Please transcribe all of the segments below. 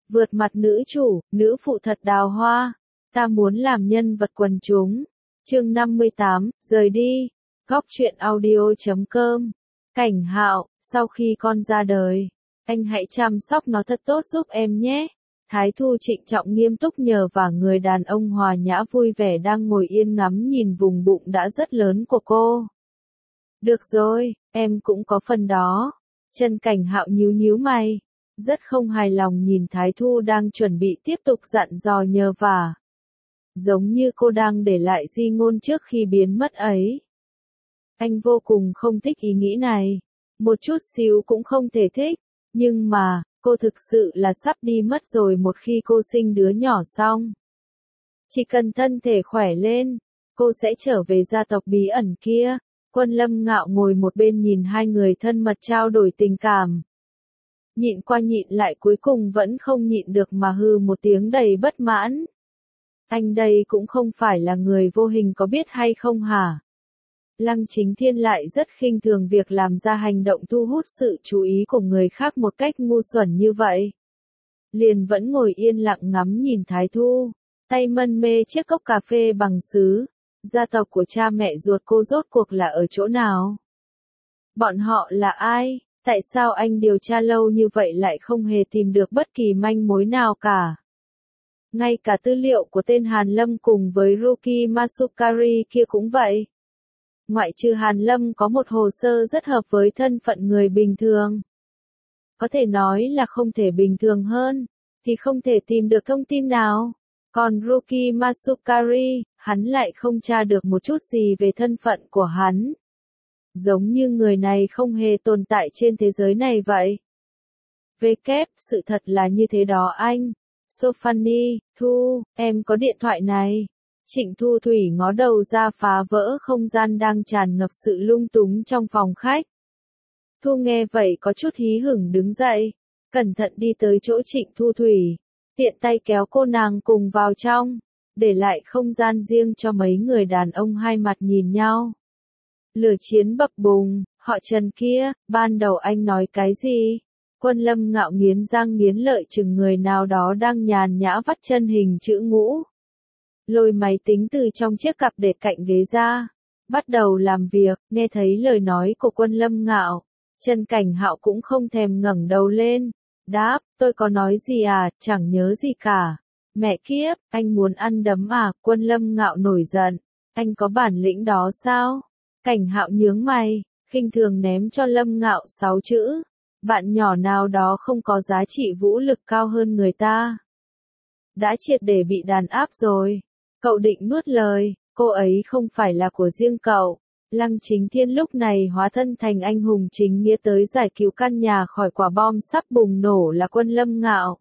Vượt mặt nữ chủ, nữ phụ thật đào hoa. Ta muốn làm nhân vật quần chúng. Chương 58, rời đi. Góc truyện audio.com. Cảnh Hạo, sau khi con ra đời, anh hãy chăm sóc nó thật tốt giúp em nhé. Thái Thu trịnh trọng nghiêm túc nhờ vả người đàn ông hòa nhã vui vẻ đang ngồi yên ngắm nhìn vùng bụng đã rất lớn của cô. Được rồi, em cũng có phần đó. Trần Cảnh Hạo nhíu nhíu mày, rất không hài lòng nhìn Thái Thu đang chuẩn bị tiếp tục dặn dò nhờ vả. Giống như cô đang để lại di ngôn trước khi biến mất ấy. Anh vô cùng không thích ý nghĩ này. Một chút xíu cũng không thể thích. Nhưng mà, cô thực sự là sắp đi mất rồi một khi cô sinh đứa nhỏ xong. Chỉ cần thân thể khỏe lên, cô sẽ trở về gia tộc bí ẩn kia. Quân Lâm Ngạo ngồi một bên nhìn hai người thân mật trao đổi tình cảm. Nhịn qua nhịn lại cuối cùng vẫn không nhịn được mà hừ một tiếng đầy bất mãn. Anh đây cũng không phải là người vô hình có biết hay không hả? Lăng Chính Thiên lại rất khinh thường việc làm ra hành động thu hút sự chú ý của người khác một cách ngu xuẩn như vậy. Liền vẫn ngồi yên lặng ngắm nhìn Thái Thu, tay mân mê chiếc cốc cà phê bằng sứ. Gia tộc của cha mẹ ruột cô rốt cuộc là ở chỗ nào? Bọn họ là ai? Tại sao anh điều tra lâu như vậy lại không hề tìm được bất kỳ manh mối nào cả? Ngay cả tư liệu của tên Hàn Lâm cùng với Ruki Masukari kia cũng vậy. Ngoại trừ Hàn Lâm có một hồ sơ rất hợp với thân phận người bình thường. Có thể nói là không thể bình thường hơn, thì không thể tìm được thông tin nào. Còn Ruki Masukari, hắn lại không tra được một chút gì về thân phận của hắn. Giống như người này không hề tồn tại trên thế giới này vậy. Sự thật là như thế đó anh. Sophanie, Thu, em có điện thoại này. Trịnh Thu Thủy ngó đầu ra phá vỡ không gian đang tràn ngập sự lung túng trong phòng khách. Thu nghe vậy có chút hí hửng đứng dậy, cẩn thận đi tới chỗ Trịnh Thu Thủy, tiện tay kéo cô nàng cùng vào trong, để lại không gian riêng cho mấy người đàn ông hai mặt nhìn nhau. Lửa chiến bập bùng, họ Trần kia, ban đầu anh nói cái gì? Quân Lâm Ngạo nghiến răng nghiến lợi chừng người nào đó đang nhàn nhã vắt chân hình chữ ngũ. Lôi máy tính từ trong chiếc cặp để cạnh ghế ra, bắt đầu làm việc. Nghe thấy lời nói của Quân Lâm Ngạo, Trần Cảnh Hạo cũng không thèm ngẩng đầu lên, đáp, tôi có nói gì à, chẳng nhớ gì cả. Mẹ kiếp, anh muốn ăn đấm à? Quân Lâm Ngạo nổi giận, anh có bản lĩnh đó sao? Cảnh Hạo nhướng mày, khinh thường ném cho Lâm Ngạo 6 chữ. Bạn nhỏ nào đó không có giá trị vũ lực cao hơn người ta. Đã triệt để bị đàn áp rồi. Cậu định nuốt lời, cô ấy không phải là của riêng cậu. Lăng Chính Thiên lúc này hóa thân thành anh hùng chính nghĩa tới giải cứu căn nhà khỏi quả bom sắp bùng nổ là Quân Lâm Ngạo.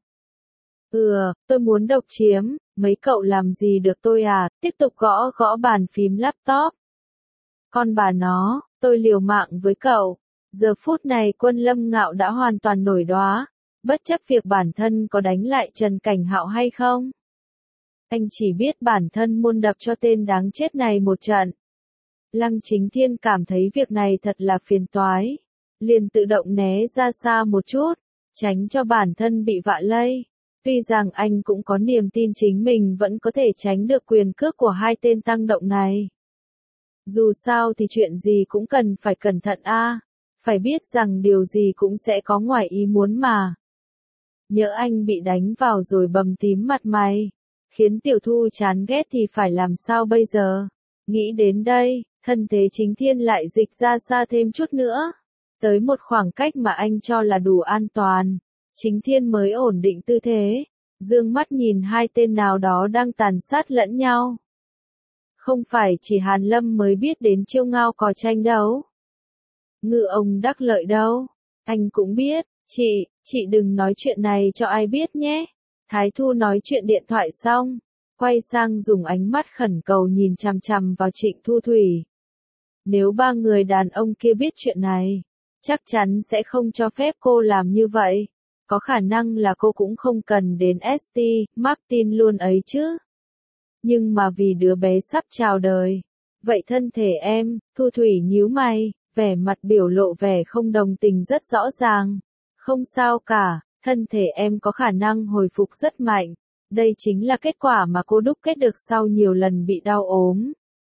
Tôi muốn độc chiếm, mấy cậu làm gì được tôi à? Tiếp tục gõ gõ bàn phím laptop. Con bà nó, tôi liều mạng với cậu. Giờ phút này Quân Lâm Ngạo đã hoàn toàn nổi đoá, bất chấp việc bản thân có đánh lại Trần Cảnh Hạo hay không. Anh chỉ biết bản thân muốn đập cho tên đáng chết này một trận. Lăng Chính Thiên cảm thấy việc này thật là phiền toái. Liền tự động né ra xa một chút, tránh cho bản thân bị vạ lây. Tuy rằng anh cũng có niềm tin chính mình vẫn có thể tránh được quyền cước của hai tên tăng động này. Dù sao thì chuyện gì cũng cần phải cẩn thận a. Phải biết rằng điều gì cũng sẽ có ngoài ý muốn mà. Nhỡ anh bị đánh vào rồi bầm tím mặt mày, khiến Tiểu Thu chán ghét thì phải làm sao bây giờ? Nghĩ đến đây, thân thế Chính Thiên lại dịch ra xa thêm chút nữa. Tới một khoảng cách mà anh cho là đủ an toàn. Chính Thiên mới ổn định tư thế, dương mắt nhìn hai tên nào đó đang tàn sát lẫn nhau. Không phải chỉ Hàn Lâm mới biết đến chiêu ngao cò tranh đấu. Ngư ông đắc lợi đâu. Anh cũng biết, chị đừng nói chuyện này cho ai biết nhé. Thái Thu nói chuyện điện thoại xong, quay sang dùng ánh mắt khẩn cầu nhìn chằm chằm vào Trịnh Thu Thủy. Nếu ba người đàn ông kia biết chuyện này, chắc chắn sẽ không cho phép cô làm như vậy. Có khả năng là cô cũng không cần đến ST Martin luôn ấy chứ. Nhưng mà vì đứa bé sắp chào đời. Vậy thân thể em, Thu Thủy nhíu mày, vẻ mặt biểu lộ vẻ không đồng tình rất rõ ràng. Không sao cả, thân thể em có khả năng hồi phục rất mạnh. Đây chính là kết quả mà cô đúc kết được sau nhiều lần bị đau ốm.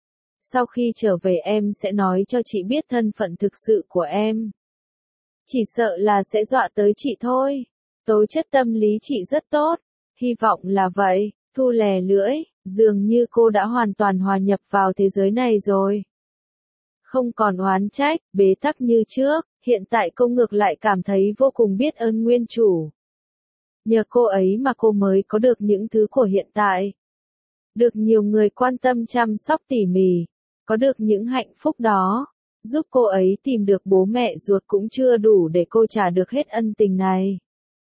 Sau khi trở về em sẽ nói cho chị biết thân phận thực sự của em. Chỉ sợ là sẽ dọa tới chị thôi. Tố chất tâm lý chị rất tốt. Hy vọng là vậy. Thu lè lưỡi, dường như cô đã hoàn toàn hòa nhập vào thế giới này rồi. Không còn oán trách, bế tắc như trước, hiện tại cô ngược lại cảm thấy vô cùng biết ơn nguyên chủ. Nhờ cô ấy mà cô mới có được những thứ của hiện tại. Được nhiều người quan tâm chăm sóc tỉ mỉ, có được những hạnh phúc đó, giúp cô ấy tìm được bố mẹ ruột cũng chưa đủ để cô trả được hết ân tình này.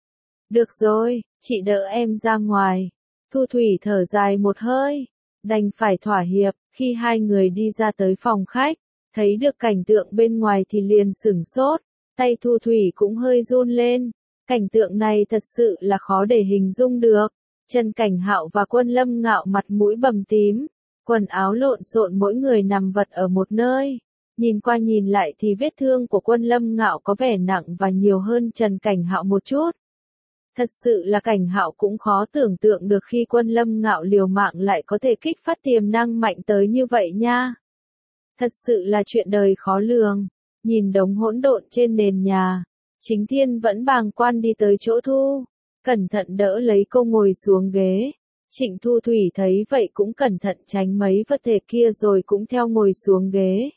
Được rồi, chị đỡ em ra ngoài. Thu Thủy thở dài một hơi, đành phải thỏa hiệp. Khi hai người đi ra tới phòng khách, thấy được cảnh tượng bên ngoài thì liền sửng sốt, tay Thu Thủy cũng hơi run lên. Cảnh tượng này thật sự là khó để hình dung được. Trần Cảnh Hạo và Quân Lâm Ngạo mặt mũi bầm tím, quần áo lộn xộn mỗi người nằm vật ở một nơi. Nhìn qua nhìn lại thì vết thương của Quân Lâm Ngạo có vẻ nặng và nhiều hơn Trần Cảnh Hạo một chút. Thật sự là Cảnh Hạo cũng khó tưởng tượng được khi Quân Lâm Ngạo liều mạng lại có thể kích phát tiềm năng mạnh tới như vậy nha. Thật sự là chuyện đời khó lường. Nhìn đống hỗn độn trên nền nhà, Chính Thiên vẫn bàng quan đi tới chỗ Thu, cẩn thận đỡ lấy cô ngồi xuống ghế. Trịnh Thu Thủy thấy vậy cũng cẩn thận tránh mấy vật thể kia rồi cũng theo ngồi xuống ghế.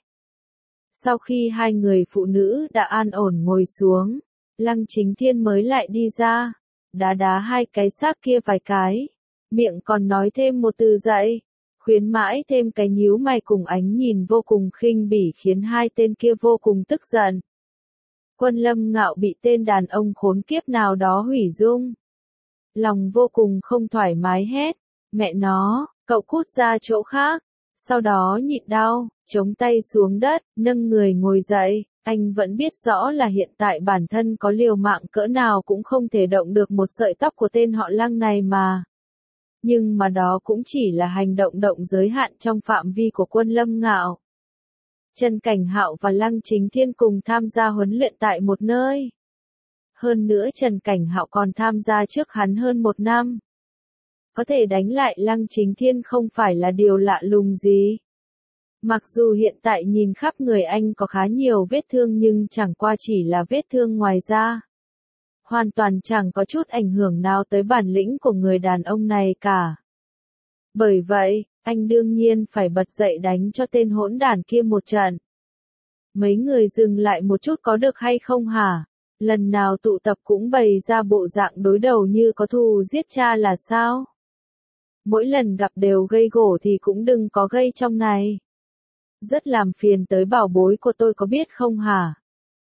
Sau khi hai người phụ nữ đã an ổn ngồi xuống, Lăng Chính Thiên mới lại đi ra, đá đá hai cái xác kia vài cái, miệng còn nói thêm một từ dậy, khuyến mãi thêm cái nhíu mày cùng ánh nhìn vô cùng khinh bỉ khiến hai tên kia vô cùng tức giận. Quân Lâm Ngạo bị tên đàn ông khốn kiếp nào đó hủy dung. Lòng vô cùng không thoải mái hét, mẹ nó, cậu cút ra chỗ khác. Sau đó nhịn đau, chống tay xuống đất, nâng người ngồi dậy. Anh vẫn biết rõ là hiện tại bản thân có liều mạng cỡ nào cũng không thể động được một sợi tóc của tên họ Lăng này mà. Nhưng mà đó cũng chỉ là hành động giới hạn trong phạm vi của Quân Lâm Ngạo. Trần Cảnh Hạo và Lăng Chính Thiên cùng tham gia huấn luyện tại một nơi. Hơn nữa Trần Cảnh Hạo còn tham gia trước hắn hơn một năm. Có thể đánh lại Lăng Chính Thiên không phải là điều lạ lùng gì. Mặc dù hiện tại nhìn khắp người anh có khá nhiều vết thương nhưng chẳng qua chỉ là vết thương ngoài da. Hoàn toàn chẳng có chút ảnh hưởng nào tới bản lĩnh của người đàn ông này cả. Bởi vậy, anh đương nhiên phải bật dậy đánh cho tên hỗn đản kia một trận. Mấy người dừng lại một chút có được hay không hả? Lần nào tụ tập cũng bày ra bộ dạng đối đầu như có thù giết cha là sao? Mỗi lần gặp đều gây gổ thì cũng đừng có gây trong này. Rất làm phiền tới bảo bối của tôi có biết không hả?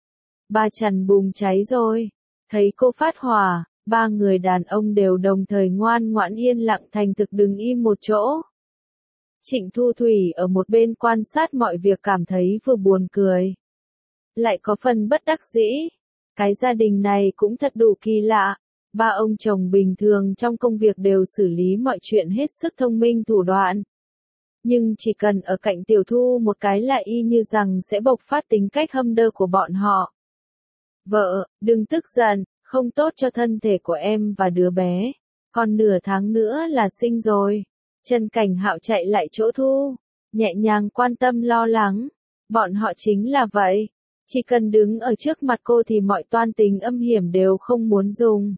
Ba chằn bùng cháy rồi. Thấy cô phát hỏa, ba người đàn ông đều đồng thời ngoan ngoãn yên lặng thành thực đứng im một chỗ. Trịnh Thu Thủy ở một bên quan sát mọi việc cảm thấy vừa buồn cười, lại có phần bất đắc dĩ. Cái gia đình này cũng thật đủ kỳ lạ. Ba ông chồng bình thường trong công việc đều xử lý mọi chuyện hết sức thông minh thủ đoạn. Nhưng chỉ cần ở cạnh Tiểu Thu một cái là y như rằng sẽ bộc phát tính cách hâm đơ của bọn họ. Vợ, đừng tức giận, không tốt cho thân thể của em và đứa bé. Còn nửa tháng nữa là sinh rồi. Trần Cảnh Hạo chạy lại chỗ Thu, nhẹ nhàng quan tâm lo lắng. Bọn họ chính là vậy. Chỉ cần đứng ở trước mặt cô thì mọi toan tính âm hiểm đều không muốn dùng.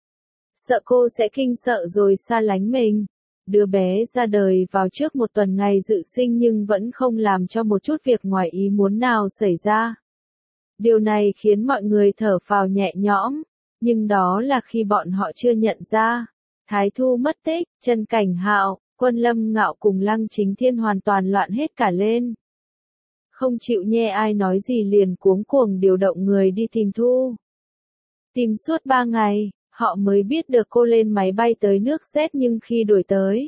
Sợ cô sẽ kinh sợ rồi xa lánh mình. Đứa bé ra đời vào trước một tuần ngày dự sinh nhưng vẫn không làm cho một chút việc ngoài ý muốn nào xảy ra. Điều này khiến mọi người thở phào nhẹ nhõm, nhưng đó là khi bọn họ chưa nhận ra. Thái Thu mất tích, Trần Cảnh Hạo, Quân Lâm Ngạo cùng Lăng Chính Thiên hoàn toàn loạn hết cả lên. Không chịu nghe ai nói gì liền cuống cuồng điều động người đi tìm Thu. Tìm suốt 3 ngày, họ mới biết được cô lên máy bay tới nước Z nhưng khi đuổi tới,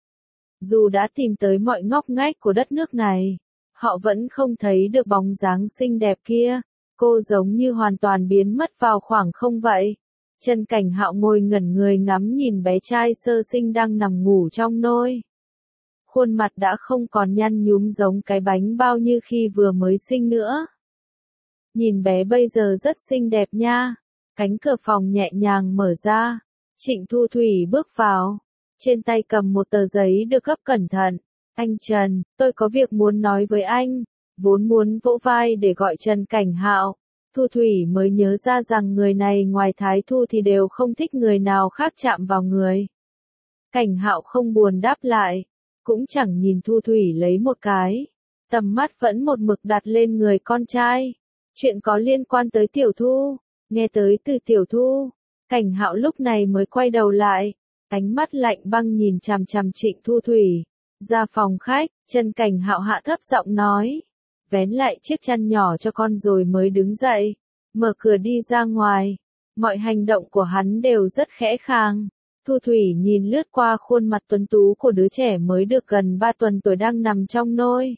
dù đã tìm tới mọi ngóc ngách của đất nước này, họ vẫn không thấy được bóng dáng xinh đẹp kia. Cô giống như hoàn toàn biến mất vào khoảng không vậy. Trần Cảnh Hạo ngồi ngẩn người ngắm nhìn bé trai sơ sinh đang nằm ngủ trong nôi. Khuôn mặt đã không còn nhăn nhúm giống cái bánh bao như khi vừa mới sinh nữa. Nhìn bé bây giờ rất xinh đẹp nha. Cánh cửa phòng nhẹ nhàng mở ra. Trịnh Thu Thủy bước vào. Trên tay cầm một tờ giấy được gấp cẩn thận. Anh Trần, tôi có việc muốn nói với anh. Vốn muốn vỗ vai để gọi Trần Cảnh Hạo. Thu Thủy mới nhớ ra rằng người này ngoài Thái Thu thì đều không thích người nào khác chạm vào người. Cảnh Hạo không buồn đáp lại. Cũng chẳng nhìn Thu Thủy lấy một cái. Tầm mắt vẫn một mực đặt lên người con trai. Chuyện có liên quan tới Tiểu Thu. Nghe tới từ Tiểu Thu. Cảnh Hạo lúc này mới quay đầu lại. Ánh mắt lạnh băng nhìn chằm chằm Trịnh Thu Thủy. Ra phòng khách, Trần Cảnh Hạo hạ thấp giọng nói. Vén lại chiếc chăn nhỏ cho con rồi mới đứng dậy. Mở cửa đi ra ngoài. Mọi hành động của hắn đều rất khẽ khàng. Thu Thủy nhìn lướt qua khuôn mặt tuấn tú của đứa trẻ mới được gần 3 tuần tuổi đang nằm trong nôi.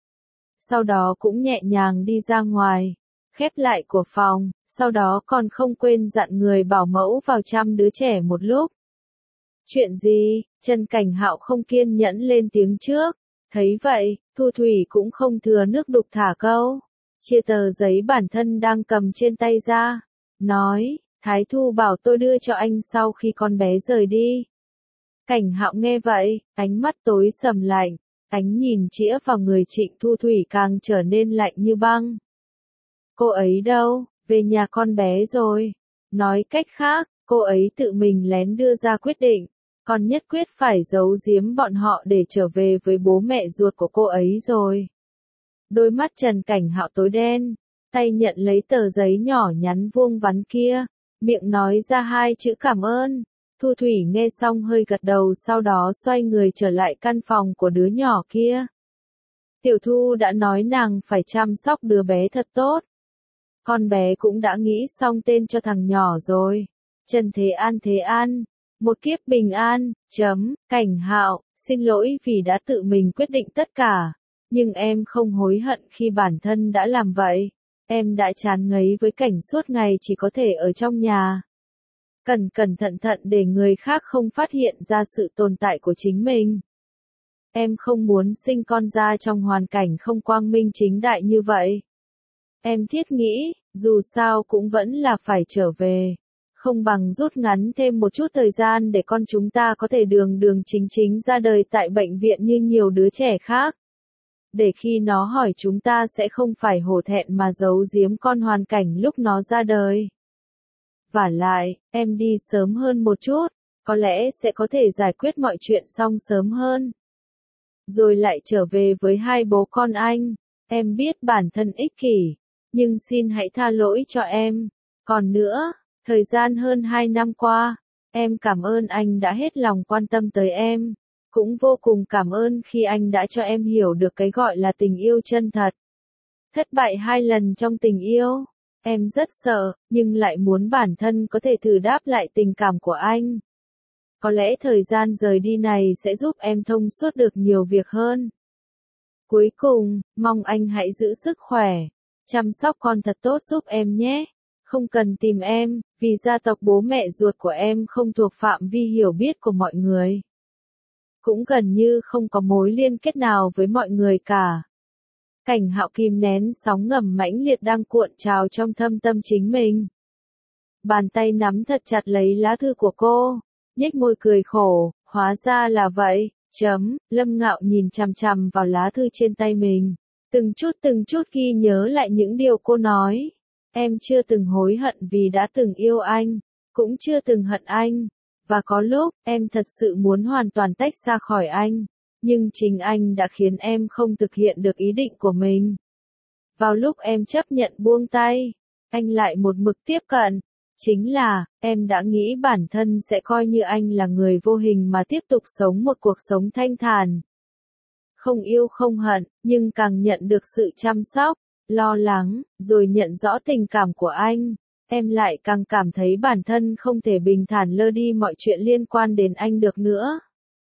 Sau đó cũng nhẹ nhàng đi ra ngoài. Khép lại của phòng, sau đó còn không quên dặn người bảo mẫu vào chăm đứa trẻ một lúc. Chuyện gì? Trần Cảnh Hạo không kiên nhẫn lên tiếng trước. Thấy vậy, Thu Thủy cũng không thừa nước đục thả câu. Chia tờ giấy bản thân đang cầm trên tay ra. Nói, Thái Thu bảo tôi đưa cho anh sau khi con bé rời đi. Cảnh Hạo nghe vậy, ánh mắt tối sầm lạnh. Ánh nhìn chĩa vào người Trịnh Thu Thủy càng trở nên lạnh như băng. Cô ấy đâu? Về nhà con bé rồi. Nói cách khác, cô ấy tự mình lén đưa ra quyết định. Còn nhất quyết phải giấu giếm bọn họ để trở về với bố mẹ ruột của cô ấy rồi. Đôi mắt Trần Cảnh Hạo tối đen, tay nhận lấy tờ giấy nhỏ nhắn vuông vắn kia, miệng nói ra 2 chữ cảm ơn. Thu Thủy nghe xong hơi gật đầu, sau đó xoay người trở lại căn phòng của đứa nhỏ kia. Tiểu Thu đã nói nàng phải chăm sóc đứa bé thật tốt. Con bé cũng đã nghĩ xong tên cho thằng nhỏ rồi. Trần Thế An. Một kiếp bình an. Cảnh Hạo, xin lỗi vì đã tự mình quyết định tất cả. Nhưng em không hối hận khi bản thân đã làm vậy. Em đã chán ngấy với cảnh suốt ngày chỉ có thể ở trong nhà. Cẩn thận để người khác không phát hiện ra sự tồn tại của chính mình. Em không muốn sinh con ra trong hoàn cảnh không quang minh chính đại như vậy. Em thiết nghĩ, dù sao cũng vẫn là phải trở về. Không bằng rút ngắn thêm một chút thời gian để con chúng ta có thể đường chính ra đời tại bệnh viện như nhiều đứa trẻ khác. Để khi nó hỏi chúng ta sẽ không phải hổ thẹn mà giấu giếm con hoàn cảnh lúc nó ra đời. Vả lại, em đi sớm hơn một chút, có lẽ sẽ có thể giải quyết mọi chuyện xong sớm hơn. Rồi lại trở về với 2 bố con anh. Em biết bản thân ích kỷ, nhưng xin hãy tha lỗi cho em. Còn nữa, thời gian hơn 2 năm qua, em cảm ơn anh đã hết lòng quan tâm tới em. Cũng vô cùng cảm ơn khi anh đã cho em hiểu được cái gọi là tình yêu chân thật. Thất bại 2 lần trong tình yêu. Em rất sợ, nhưng lại muốn bản thân có thể thử đáp lại tình cảm của anh. Có lẽ thời gian rời đi này sẽ giúp em thông suốt được nhiều việc hơn. Cuối cùng, mong anh hãy giữ sức khỏe. Chăm sóc con thật tốt giúp em nhé. Không cần tìm em, vì gia tộc bố mẹ ruột của em không thuộc phạm vi hiểu biết của mọi người. Cũng gần như không có mối liên kết nào với mọi người cả. Cảnh Hạo kìm nén sóng ngầm mãnh liệt đang cuộn trào trong thâm tâm chính mình. Bàn tay nắm thật chặt lấy lá thư của cô, nhếch môi cười khổ, hóa ra là vậy. Lâm Ngạo nhìn chằm chằm vào lá thư trên tay mình, từng chút ghi nhớ lại những điều cô nói. Em chưa từng hối hận vì đã từng yêu anh, cũng chưa từng hận anh, và có lúc em thật sự muốn hoàn toàn tách ra khỏi anh, nhưng chính anh đã khiến em không thực hiện được ý định của mình. Vào lúc em chấp nhận buông tay, anh lại một mực tiếp cận. Chính là, em đã nghĩ bản thân sẽ coi như anh là người vô hình mà tiếp tục sống một cuộc sống thanh thản. Không yêu không hận, nhưng càng nhận được sự chăm sóc, lo lắng, rồi nhận rõ tình cảm của anh, em lại càng cảm thấy bản thân không thể bình thản lơ đi mọi chuyện liên quan đến anh được nữa.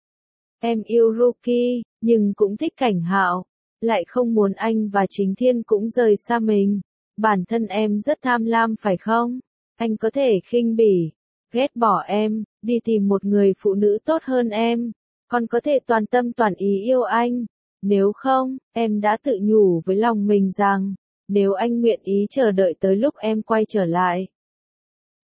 Em yêu Ruki, nhưng cũng thích Cảnh Hạo, lại không muốn anh và Chính Thiên cũng rời xa mình. Bản thân em rất tham lam phải không? Anh có thể khinh bỉ, ghét bỏ em, đi tìm một người phụ nữ tốt hơn em, còn có thể toàn tâm toàn ý yêu anh. Nếu không, em đã tự nhủ với lòng mình rằng, nếu anh nguyện ý chờ đợi tới lúc em quay trở lại,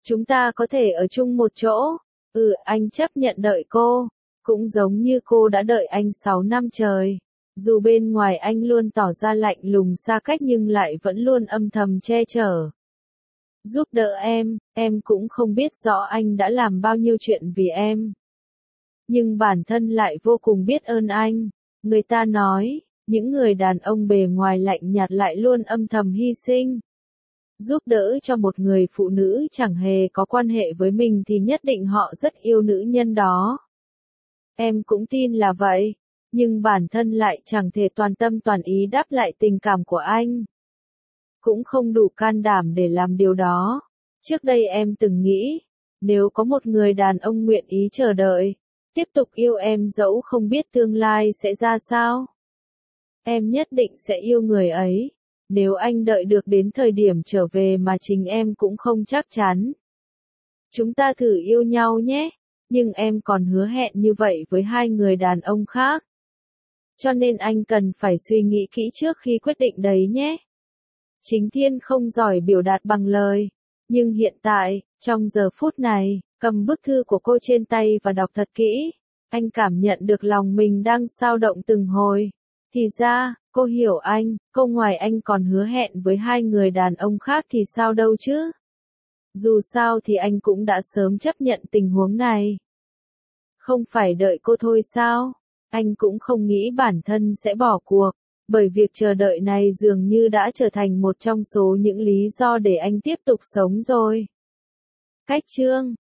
Chúng ta có thể ở chung một chỗ. Anh chấp nhận đợi cô. Cũng giống như cô đã đợi anh 6 năm trời. Dù bên ngoài anh luôn tỏ ra lạnh lùng xa cách nhưng lại vẫn luôn âm thầm che chở. Giúp đỡ em cũng không biết rõ anh đã làm bao nhiêu chuyện vì em. Nhưng bản thân lại vô cùng biết ơn anh. Người ta nói, những người đàn ông bề ngoài lạnh nhạt lại luôn âm thầm hy sinh. Giúp đỡ cho một người phụ nữ chẳng hề có quan hệ với mình thì nhất định họ rất yêu nữ nhân đó. Em cũng tin là vậy, nhưng bản thân lại chẳng thể toàn tâm toàn ý đáp lại tình cảm của anh. Cũng không đủ can đảm để làm điều đó. Trước đây em từng nghĩ, nếu có một người đàn ông nguyện ý chờ đợi, tiếp tục yêu em dẫu không biết tương lai sẽ ra sao. Em nhất định sẽ yêu người ấy. Nếu anh đợi được đến thời điểm trở về mà chính em cũng không chắc chắn. Chúng ta thử yêu nhau nhé. Nhưng em còn hứa hẹn như vậy với 2 người đàn ông khác. Cho nên anh cần phải suy nghĩ kỹ trước khi quyết định đấy nhé. Chính Thiên không giỏi biểu đạt bằng lời. Nhưng hiện tại, trong giờ phút này, cầm bức thư của cô trên tay và đọc thật kỹ. Anh cảm nhận được lòng mình đang xao động từng hồi. Thì ra, cô hiểu anh, cô ngoài anh còn hứa hẹn với 2 người đàn ông khác thì sao đâu chứ? Dù sao thì anh cũng đã sớm chấp nhận tình huống này. Không phải đợi cô thôi sao? Anh cũng không nghĩ bản thân sẽ bỏ cuộc, bởi việc chờ đợi này dường như đã trở thành một trong số những lý do để anh tiếp tục sống rồi. Cách chương